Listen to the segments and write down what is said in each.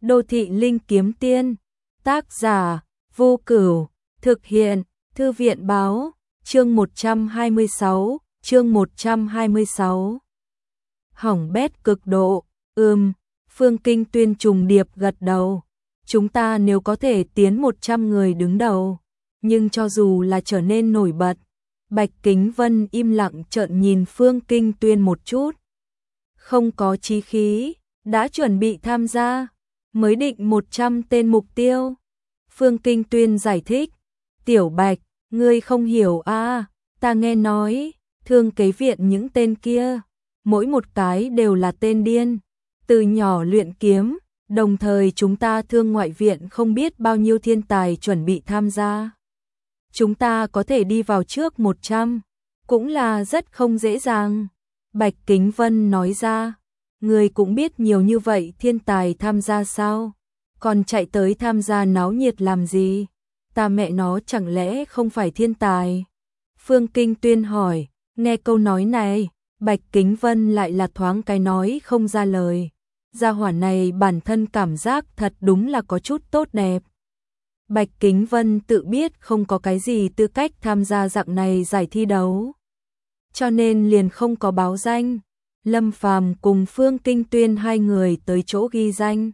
Đô thị linh kiếm tiên, tác giả, Vô Cửu, thực hiện, Thư viện báo, chương 126, chương 126. Hỏng bét cực độ, Phương Kinh Tuyên trùng điệp gật đầu. Chúng ta nếu có thể tiến 100 người đứng đầu, nhưng cho dù là trở nên nổi bật, Bạch Kính Vân im lặng trợn nhìn Phương Kinh Tuyên một chút. Không có chí khí, đã chuẩn bị tham gia, mới định 100 tên mục tiêu. Phương Kinh Tuyên giải thích, Tiểu Bạch, ngươi không hiểu à, ta nghe nói, Thương Kế Viện những tên kia, mỗi một cái đều là tên điên, từ nhỏ luyện kiếm, đồng thời chúng ta Thương Ngoại Viện không biết bao nhiêu thiên tài chuẩn bị tham gia. Chúng ta có thể đi vào trước 100, cũng là rất không dễ dàng. Bạch Kính Vân nói ra, người cũng biết nhiều như vậy thiên tài tham gia sao, còn chạy tới tham gia náo nhiệt làm gì, ta mẹ nó chẳng lẽ không phải thiên tài. Phương Kinh Tuyên hỏi, nghe câu nói này, Bạch Kính Vân lại là thoáng cái nói không ra lời. Gia hỏa này bản thân cảm giác thật đúng là có chút tốt đẹp. Bạch Kính Vân tự biết không có cái gì tư cách tham gia dạng này giải thi đấu, cho nên liền không có báo danh. Lâm Phàm cùng Phương Kinh Tuyên hai người tới chỗ ghi danh,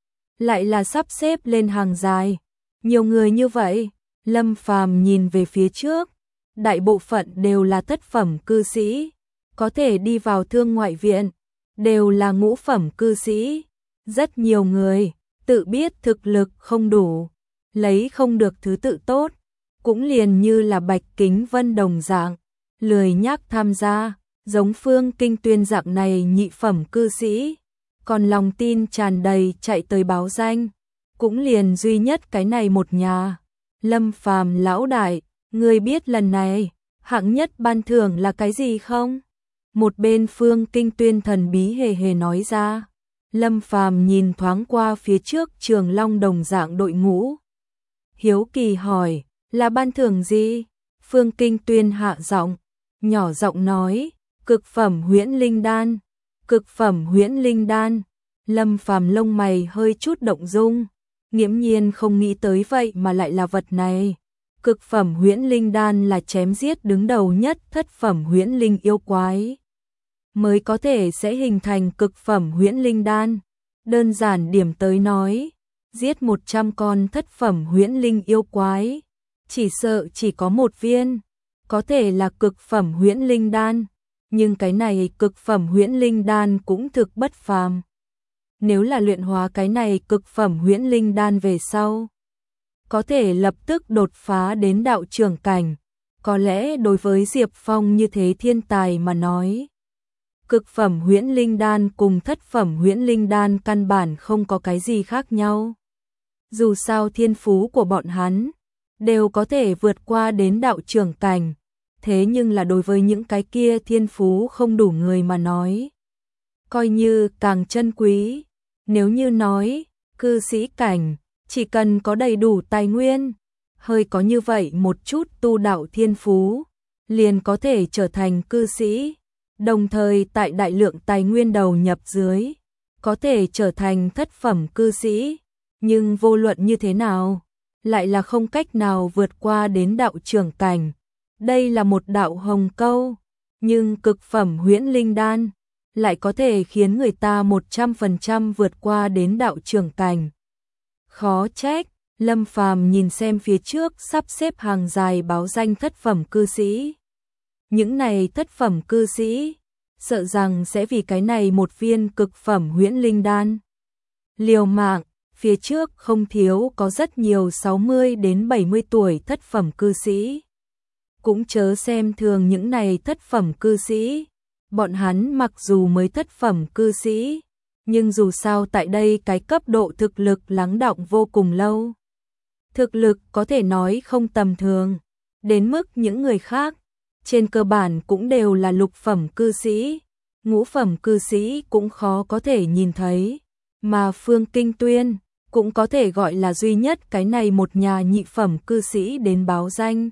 lại là sắp xếp lên hàng dài. Nhiều người như vậy, Lâm Phàm nhìn về phía trước, đại bộ phận đều là thất phẩm cư sĩ, có thể đi vào Thương Ngoại Viện, đều là ngũ phẩm cư sĩ. Rất nhiều người tự biết thực lực không đủ, lấy không được thứ tự tốt, cũng liền như là Bạch Kính Vân đồng dạng, lười nhác tham gia. Giống Phương Kinh Tuyên dạng này nhị phẩm cư sĩ, còn lòng tin tràn đầy chạy tới báo danh, cũng liền duy nhất cái này một nhà. Lâm Phàm lão đại, ngươi biết lần này hạng nhất ban thưởng là cái gì không? Một bên Phương Kinh Tuyên thần bí hề hề nói ra. Lâm Phàm nhìn thoáng qua phía trước Trường Long đồng dạng đội ngũ, hiếu kỳ hỏi, là ban thưởng gì? Phương Kinh Tuyên hạ giọng, nhỏ giọng nói, cực phẩm huyễn linh đan. Cực phẩm huyễn linh đan. Lâm Phàm lông mày hơi chút động dung, nghiễm nhiên không nghĩ tới vậy mà lại là vật này. Cực phẩm huyễn linh đan là chém giết đứng đầu nhất thất phẩm huyễn linh yêu quái, mới có thể sẽ hình thành cực phẩm huyễn linh đan. Đơn giản điểm tới nói, giết 100 con thất phẩm huyễn linh yêu quái, chỉ sợ chỉ có một viên có thể là cực phẩm huyễn linh đan. Nhưng cái này cực phẩm huyễn linh đan cũng thực bất phàm. Nếu là luyện hóa cái này cực phẩm huyễn linh đan về sau, có thể lập tức đột phá đến đạo trưởng cảnh. Có lẽ đối với Diệp Phong như thế thiên tài mà nói, cực phẩm huyễn linh đan cùng thất phẩm huyễn linh đan căn bản không có cái gì khác nhau. Dù sao thiên phú của bọn hắn đều có thể vượt qua đến đạo trưởng cảnh. Thế nhưng là đối với những cái kia thiên phú không đủ người mà nói, coi như càng chân quý. Nếu như nói, cư sĩ cảnh, chỉ cần có đầy đủ tài nguyên, hơi có như vậy một chút tu đạo thiên phú, liền có thể trở thành cư sĩ, đồng thời tại đại lượng tài nguyên đầu nhập dưới, có thể trở thành thất phẩm cư sĩ. Nhưng vô luận như thế nào, lại là không cách nào vượt qua đến đạo trưởng cảnh. Đây là một đạo hồng câu, nhưng cực phẩm huyễn linh đan lại có thể khiến người ta 100% vượt qua đến đạo trưởng cảnh. Khó trách, Lâm Phàm nhìn xem phía trước sắp xếp hàng dài báo danh thất phẩm cư sĩ. Những này thất phẩm cư sĩ, sợ rằng sẽ vì cái này một viên cực phẩm huyễn linh đan liều mạng. Phía trước không thiếu có rất nhiều 60 đến 70 tuổi thất phẩm cư sĩ. Cũng chớ xem thường những này thất phẩm cư sĩ, bọn hắn mặc dù mới thất phẩm cư sĩ, nhưng dù sao tại đây cái cấp độ thực lực lắng đọng vô cùng lâu. Thực lực có thể nói không tầm thường, đến mức những người khác, trên cơ bản cũng đều là lục phẩm cư sĩ, ngũ phẩm cư sĩ cũng khó có thể nhìn thấy, mà Phương Kinh Tuyên cũng có thể gọi là duy nhất cái này một nhà nhị phẩm cư sĩ đến báo danh.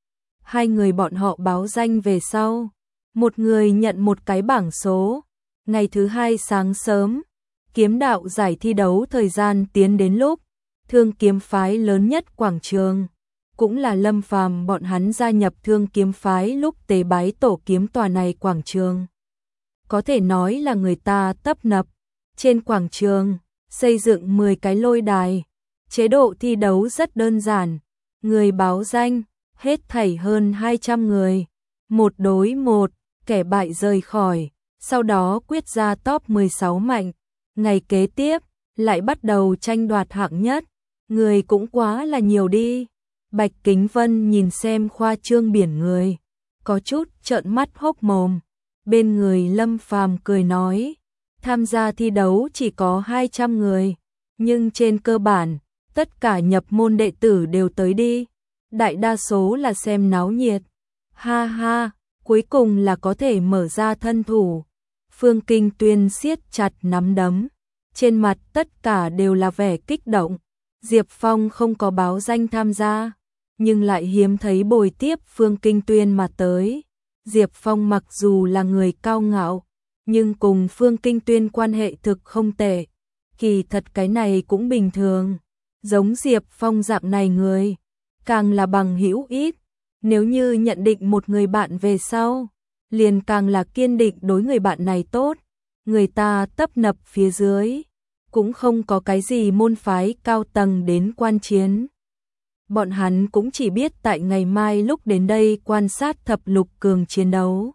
Hai người bọn họ báo danh về sau, một người nhận một cái bảng số. Ngày thứ hai sáng sớm, Kiếm đạo giải thi đấu thời gian tiến đến lúc Thương kiếm phái lớn nhất quảng trường, cũng là Lâm Phàm bọn hắn gia nhập Thương kiếm phái lúc tế bái tổ kiếm tòa này quảng trường. Có thể nói là người ta tấp nập, trên quảng trường xây dựng 10 cái lôi đài, chế độ thi đấu rất đơn giản, người báo danh, hết thảy hơn 200 người, một đối một, kẻ bại rời khỏi, sau đó quyết ra top 16 mạnh. Ngày kế tiếp, lại bắt đầu tranh đoạt hạng nhất, người cũng quá là nhiều đi. Bạch Kính Vân nhìn xem khoa trương biển người, có chút trợn mắt hốc mồm. Bên người Lâm Phàm cười nói, tham gia thi đấu chỉ có 200 người, nhưng trên cơ bản, tất cả nhập môn đệ tử đều tới đi, đại đa số là xem náo nhiệt. Ha ha, cuối cùng là có thể mở ra thân thủ. Phương Kinh Tuyên siết chặt nắm đấm, trên mặt tất cả đều là vẻ kích động. Diệp Phong không có báo danh tham gia, nhưng lại hiếm thấy bồi tiếp Phương Kinh Tuyên mà tới. Diệp Phong mặc dù là người cao ngạo, nhưng cùng Phương Kinh Tuyên quan hệ thực không tệ. Kỳ thật cái này cũng bình thường, giống Diệp Phong dạng này người, càng là bằng hữu ít. Nếu như nhận định một người bạn về sau, liền càng là kiên định đối người bạn này tốt. Người ta tấp nập phía dưới, cũng không có cái gì môn phái cao tầng đến quan chiến. Bọn hắn cũng chỉ biết tại ngày mai lúc đến đây quan sát thập lục cường chiến đấu.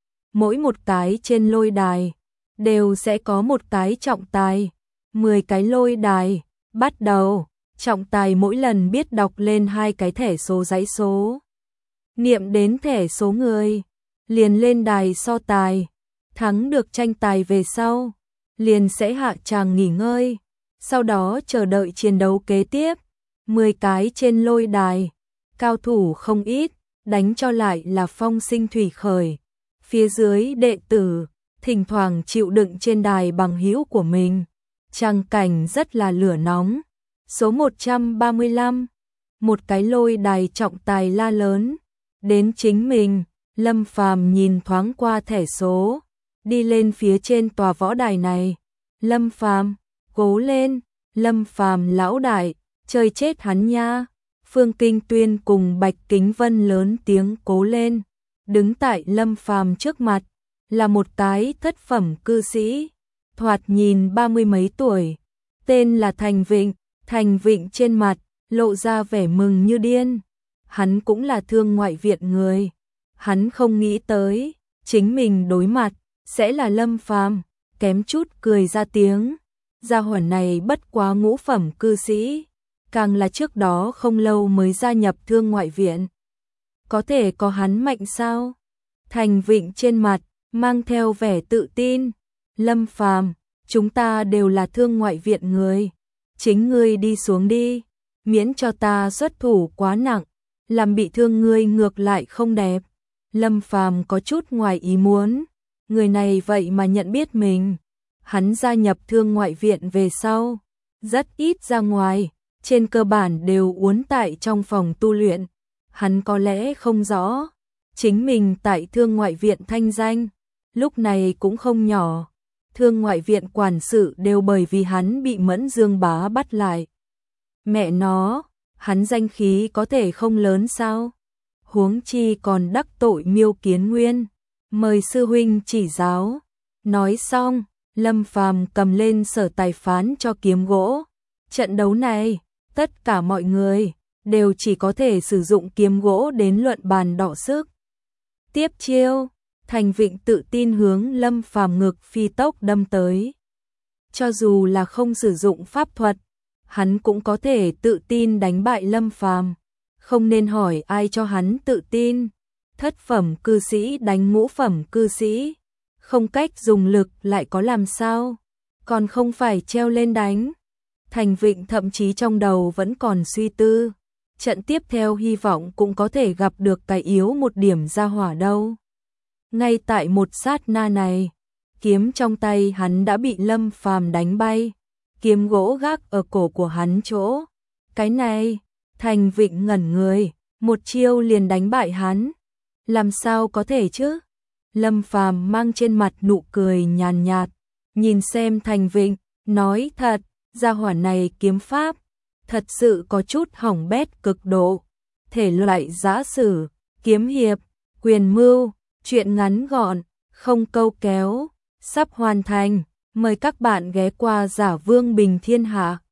Mỗi một cái trên lôi đài đều sẽ có một cái trọng tài, 10 cái lôi đài, bắt đầu, trọng tài mỗi lần biết đọc lên 2 cái thẻ số dãy số. Niệm đến thẻ số người, liền lên đài so tài, thắng được tranh tài về sau, liền sẽ hạ tràng nghỉ ngơi, sau đó chờ đợi chiến đấu kế tiếp. 10 cái trên lôi đài, cao thủ không ít, đánh cho lại là phong sinh thủy khởi. Phía dưới đệ tử, thỉnh thoảng chịu đựng trên đài bằng hữu của mình. Tràng cảnh rất là lửa nóng. Số 135, một cái lôi đài trọng tài la lớn, đến chính mình. Lâm Phàm nhìn thoáng qua thẻ số, đi lên phía trên tòa võ đài này. Lâm Phàm, cố lên, Lâm Phàm lão đại, chơi chết hắn nha. Phương Kinh Tuyên cùng Bạch Kính Vân lớn tiếng cố lên. Đứng tại Lâm Phàm trước mặt là một cái thất phẩm cư sĩ, thoạt nhìn 30 mấy tuổi, tên là Thành Vịnh. Thành Vịnh trên mặt lộ ra vẻ mừng như điên. Hắn cũng là Thương Ngoại viện người. Hắn không nghĩ tới chính mình đối mặt sẽ là Lâm Phàm, kém chút cười ra tiếng. Gia hỏa này bất quá ngũ phẩm cư sĩ, càng là trước đó không lâu mới gia nhập Thương Ngoại viện. Có thể có hắn mạnh sao? Thành Vịnh trên mặt mang theo vẻ tự tin. Lâm Phàm, chúng ta đều là Thương Ngoại viện người, chính ngươi đi xuống đi, miễn cho ta xuất thủ quá nặng, làm bị thương ngươi ngược lại không đẹp. Lâm Phàm có chút ngoài ý muốn, người này vậy mà nhận biết mình. Hắn gia nhập Thương Ngoại viện về sau, rất ít ra ngoài, trên cơ bản đều uốn tại trong phòng tu luyện. Hắn có lẽ không rõ, chính mình tại Thương Ngoại viện thanh danh, lúc này cũng không nhỏ. Thương Ngoại viện quản sự đều bởi vì hắn bị Mẫn Dương Bá bắt lại. Mẹ nó, hắn danh khí có thể không lớn sao? Huống chi còn đắc tội Miêu Kiến Nguyên, mời sư huynh chỉ giáo. Nói xong, Lâm Phàm cầm lên sở tài phán cho kiếm gỗ. Trận đấu này, tất cả mọi người đều chỉ có thể sử dụng kiếm gỗ đến luận bàn đọ sức. Tiếp chiêu, Thành Vịnh tự tin hướng Lâm Phàm ngực phi tốc đâm tới. Cho dù là không sử dụng pháp thuật, hắn cũng có thể tự tin đánh bại Lâm Phàm. Không nên hỏi ai cho hắn tự tin. Thất phẩm cư sĩ đánh ngũ phẩm cư sĩ, không cách dùng lực lại có làm sao, còn không phải treo lên đánh. Thành Vịnh thậm chí trong đầu vẫn còn suy tư, trận tiếp theo hy vọng cũng có thể gặp được cái yếu một điểm ra hỏa đâu. Ngay tại một sát na này, kiếm trong tay hắn đã bị Lâm Phàm đánh bay, kiếm gỗ gác ở cổ của hắn chỗ. Cái này, Thành Vịnh ngẩn người, một chiêu liền đánh bại hắn. Làm sao có thể chứ? Lâm Phàm mang trên mặt nụ cười nhàn nhạt, nhìn xem Thành Vịnh, Nói thật, gia hỏa này kiếm pháp thật sự có chút hỏng bét cực độ. Thể loại giã sử, kiếm hiệp, quyền mưu, truyện ngắn gọn, không câu kéo, sắp hoàn thành. Mời các bạn ghé qua Giả Vương Bình Thiên Hạ.